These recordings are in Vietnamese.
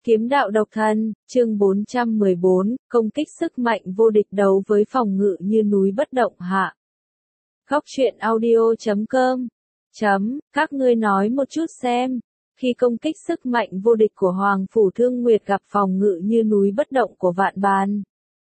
Kiếm đạo độc thân, chương 414, công kích sức mạnh vô địch đấu với phòng ngự như núi bất động hạ. Góc truyện audio.com Các ngươi nói một chút xem, khi công kích sức mạnh vô địch của Hoàng Phủ Thương Nguyệt gặp phòng ngự như núi bất động của Vạn Bàn,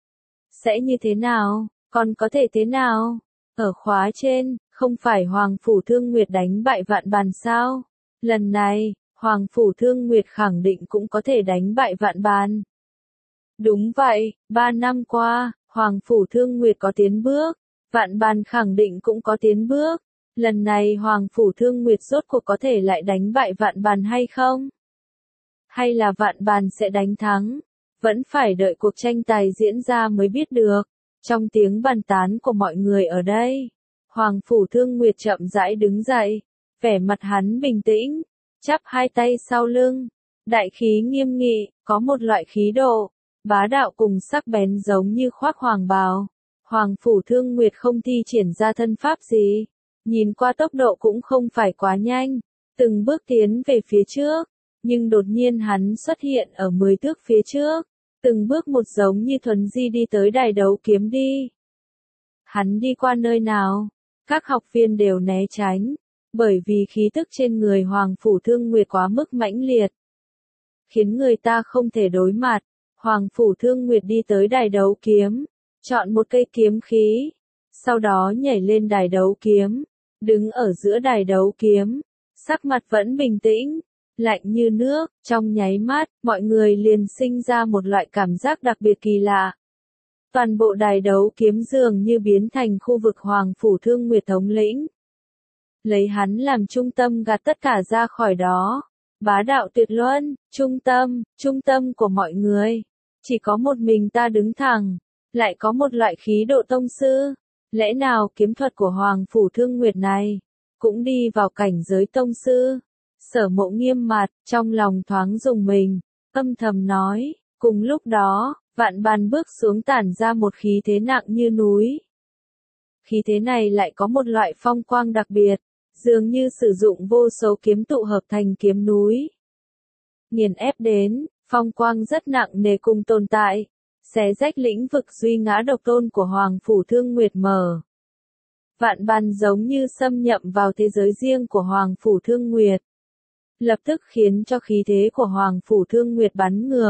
sẽ như thế nào, còn có thể thế nào? Ở khóa trên, không phải Hoàng Phủ Thương Nguyệt đánh bại Vạn Bàn sao? Lần này, Hoàng Phủ Thương Nguyệt khẳng định cũng có thể đánh bại Vạn Bàn. Đúng vậy, 3 năm qua, Hoàng Phủ Thương Nguyệt có tiến bước, Vạn Bàn khẳng định cũng có tiến bước. Lần này Hoàng Phủ Thương Nguyệt rốt cuộc có thể lại đánh bại Vạn Bàn hay không? Hay là Vạn Bàn sẽ đánh thắng? Vẫn phải đợi cuộc tranh tài diễn ra mới biết được. Trong tiếng bàn tán của mọi người ở đây, Hoàng Phủ Thương Nguyệt chậm rãi đứng dậy, vẻ mặt hắn bình tĩnh, chắp hai tay sau lưng, đại khí nghiêm nghị, có một loại khí độ, bá đạo cùng sắc bén giống như khoác hoàng bào. Hoàng Phủ Thương Nguyệt không thi triển ra thân pháp gì, nhìn qua tốc độ cũng không phải quá nhanh, từng bước tiến về phía trước, nhưng đột nhiên hắn xuất hiện ở 10 thước phía trước, từng bước một giống như thuấn di đi tới đài đấu kiếm đi. Hắn đi qua nơi nào, các học viên đều né tránh, bởi vì khí tức trên người Hoàng Phủ Thương Nguyệt quá mức mãnh liệt, khiến người ta không thể đối mặt. Hoàng Phủ Thương Nguyệt đi tới đài đấu kiếm, chọn một cây kiếm khí, sau đó nhảy lên đài đấu kiếm, đứng ở giữa đài đấu kiếm, sắc mặt vẫn bình tĩnh, lạnh như nước. Trong nháy mắt, mọi người liền sinh ra một loại cảm giác đặc biệt kỳ lạ. Toàn bộ đài đấu kiếm dường như biến thành khu vực Hoàng Phủ Thương Nguyệt thống lĩnh. Lấy hắn làm trung tâm gạt tất cả ra khỏi đó. Bá đạo tuyệt luân, trung tâm của mọi người. Chỉ có một mình ta đứng thẳng, lại có một loại khí độ tông sư. Lẽ nào kiếm thuật của Hoàng Phủ Thương Nguyệt này cũng đi vào cảnh giới tông sư? Sở Mộ nghiêm mặt, trong lòng thoáng rùng mình, âm thầm nói. Cùng lúc đó, Vạn Bàn bước xuống tản ra một khí thế nặng như núi. Khí thế này lại có một loại phong quang đặc biệt, dường như sử dụng vô số kiếm tụ hợp thành kiếm núi. Nghiền ép đến, phong quang rất nặng nề cùng tồn tại, xé rách lĩnh vực duy ngã độc tôn của Hoàng Phủ Thương Nguyệt mở. Vạn Bàn giống như xâm nhập vào thế giới riêng của Hoàng Phủ Thương Nguyệt, lập tức khiến cho khí thế của Hoàng Phủ Thương Nguyệt bắn ngược,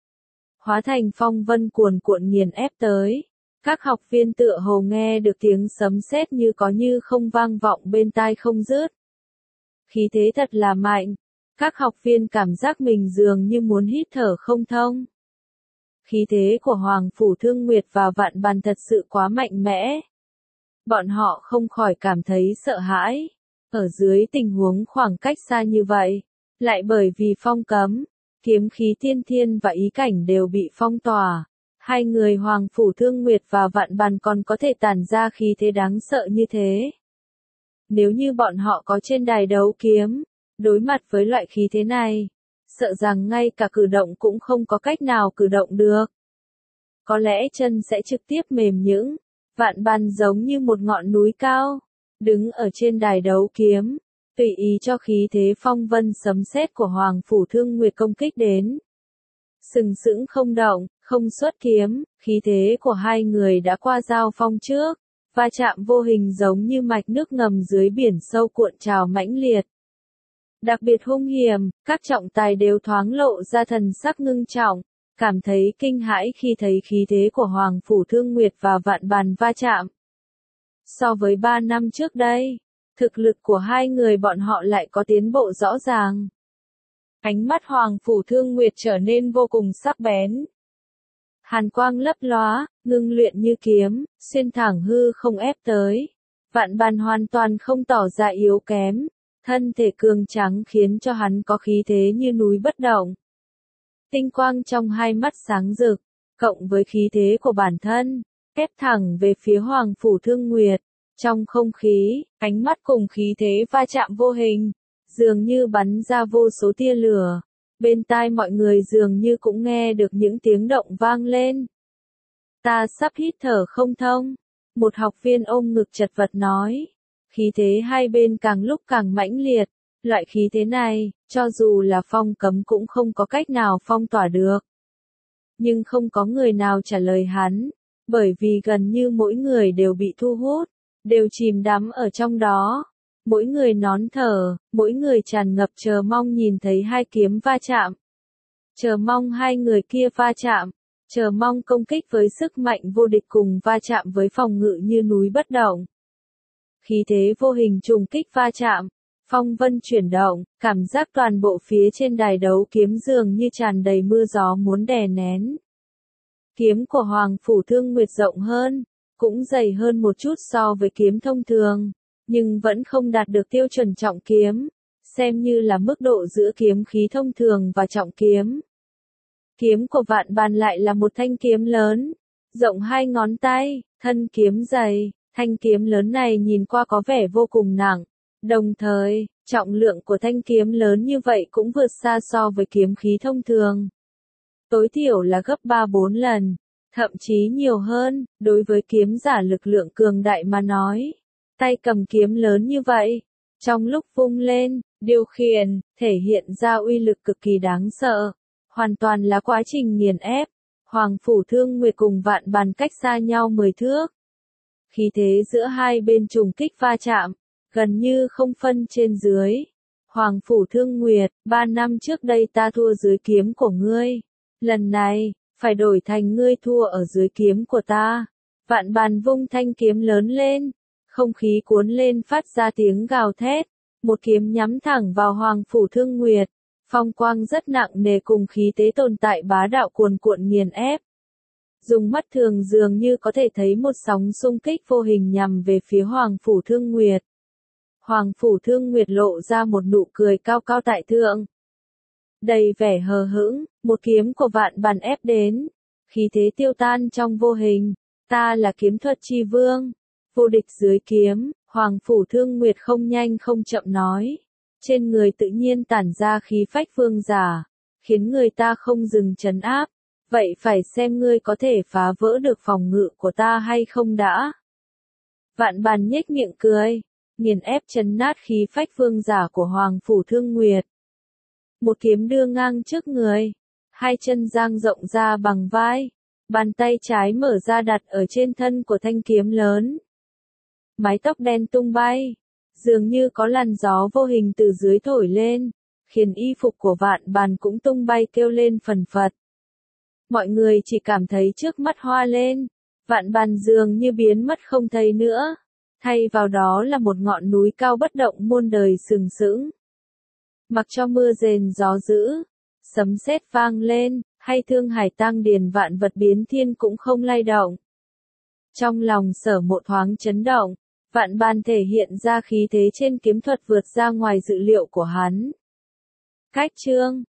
hóa thành phong vân cuồn cuộn nghiền ép tới. Các học viên tựa hồ nghe được tiếng sấm sét như có như không vang vọng bên tai không dứt. Khí thế thật là mạnh, các học viên cảm giác mình dường như muốn hít thở không thông. Khí thế của Hoàng Phủ Thương Nguyệt và Vạn Bàn thật sự quá mạnh mẽ. Bọn họ không khỏi cảm thấy sợ hãi. Ở dưới tình huống khoảng cách xa như vậy, lại bởi vì phong cấm, kiếm khí tiên thiên và ý cảnh đều bị phong tỏa. Hai người Hoàng Phủ Thương Nguyệt và Vạn Bàn còn có thể tản ra khí thế đáng sợ như thế. Nếu như bọn họ có trên đài đấu kiếm, đối mặt với loại khí thế này, sợ rằng ngay cả cử động cũng không có cách nào cử động được. Có lẽ chân sẽ trực tiếp mềm nhũn. Vạn Bàn giống như một ngọn núi cao, đứng ở trên đài đấu kiếm, tùy ý cho khí thế phong vân sấm sét của Hoàng Phủ Thương Nguyệt công kích đến. Sừng sững không động, không xuất kiếm, khí thế của hai người đã qua giao phong trước, va chạm vô hình giống như mạch nước ngầm dưới biển sâu cuộn trào mãnh liệt. Đặc biệt hung hiểm, các trọng tài đều thoáng lộ ra thần sắc ngưng trọng, cảm thấy kinh hãi khi thấy khí thế của Hoàng Phủ Thương Nguyệt và Vạn Bàn va chạm. So với 3 năm trước đây, thực lực của hai người bọn họ lại có tiến bộ rõ ràng. Ánh mắt Hoàng Phủ Thương Nguyệt trở nên vô cùng sắc bén. Hàn quang lấp lóa, ngưng luyện như kiếm, xuyên thẳng hư không ép tới. Vạn Bàn hoàn toàn không tỏ ra yếu kém, thân thể cường tráng khiến cho hắn có khí thế như núi bất động. Tinh quang trong hai mắt sáng rực, cộng với khí thế của bản thân, ép thẳng về phía Hoàng Phủ Thương Nguyệt. Trong không khí, ánh mắt cùng khí thế va chạm vô hình, dường như bắn ra vô số tia lửa. Bên tai mọi người dường như cũng nghe được những tiếng động vang lên. Ta sắp hít thở không thông. Một học viên ôm ngực chật vật nói. Khí thế hai bên càng lúc càng mãnh liệt, Loại khí thế này, cho dù là phong cấm cũng không có cách nào phong tỏa được. Nhưng không có người nào trả lời hắn, bởi vì gần như mỗi người đều bị thu hút, đều chìm đắm ở trong đó. Mỗi người nón thở, mỗi người tràn ngập chờ mong nhìn thấy hai kiếm va chạm. Chờ mong hai người kia va chạm, chờ mong công kích với sức mạnh vô địch cùng va chạm với phòng ngự như núi bất động. Khí thế vô hình trùng kích va chạm, phong vân chuyển động, cảm giác toàn bộ phía trên đài đấu kiếm dường như tràn đầy mưa gió muốn đè nén. Kiếm của Hoàng Phủ Thương Nguyệt rộng hơn, cũng dày hơn một chút so với kiếm thông thường, nhưng vẫn không đạt được tiêu chuẩn trọng kiếm, xem như là mức độ giữa kiếm khí thông thường và trọng kiếm. Kiếm của Vạn Bàn lại là một thanh kiếm lớn, rộng 2 ngón tay, thân kiếm dày, thanh kiếm lớn này nhìn qua có vẻ vô cùng nặng, đồng thời, trọng lượng của thanh kiếm lớn như vậy cũng vượt xa so với kiếm khí thông thường. Tối thiểu là gấp 3-4 lần, thậm chí nhiều hơn, đối với kiếm giả lực lượng cường đại mà nói. Tay cầm kiếm lớn như vậy, trong lúc vung lên, điều khiển, thể hiện ra uy lực cực kỳ đáng sợ, hoàn toàn là quá trình nghiền ép. Hoàng Phủ Thương Nguyệt cùng Vạn Bàn cách xa nhau 10 thước. Khí thế giữa hai bên trùng kích va chạm, gần như không phân trên dưới. Hoàng Phủ Thương Nguyệt, 3 năm trước đây ta thua dưới kiếm của ngươi. Lần này, phải đổi thành ngươi thua ở dưới kiếm của ta. Vạn Bàn vung thanh kiếm lớn lên, không khí cuốn lên phát ra tiếng gào thét. Một kiếm nhắm thẳng vào Hoàng Phủ Thương Nguyệt. Phong quang rất nặng nề cùng khí thế tồn tại bá đạo cuồn cuộn nghiền ép. Dùng mắt thường dường như có thể thấy một sóng xung kích vô hình nhằm về phía Hoàng Phủ Thương Nguyệt. Hoàng Phủ Thương Nguyệt lộ ra một nụ cười cao cao tại thượng. Đầy vẻ hờ hững, một kiếm của Vạn Bàn ép đến. Khí thế tiêu tan trong vô hình. Ta là kiếm thuật chi vương. Vô địch dưới kiếm, Hoàng Phủ Thương Nguyệt không nhanh không chậm nói. Trên người tự nhiên tản ra khí phách vương giả, khiến người ta không dừng trấn áp. Vậy phải xem ngươi có thể phá vỡ được phòng ngự của ta hay không đã. Vạn Bàn nhếch miệng cười, nghiền ép trấn nát khí phách vương giả của Hoàng Phủ Thương Nguyệt. Một kiếm đưa ngang trước người, hai chân dang rộng ra bằng vai, bàn tay trái mở ra đặt ở trên thân của thanh kiếm lớn. Mái tóc đen tung bay, dường như có làn gió vô hình từ dưới thổi lên, khiến y phục của Vạn Bàn cũng tung bay kêu lên phần phật. Mọi người chỉ cảm thấy trước mắt hoa lên, Vạn Bàn dường như biến mất không thấy nữa, thay vào đó là một ngọn núi cao bất động muôn đời sừng sững. Mặc cho mưa rền gió dữ, sấm sét vang lên, hay thương hải tang điền vạn vật biến thiên cũng không lay động. Trong lòng Sở Mộ thoáng chấn động, Vạn Bàn thể hiện ra khí thế trên kiếm thuật vượt ra ngoài dự liệu của hắn. Cách chương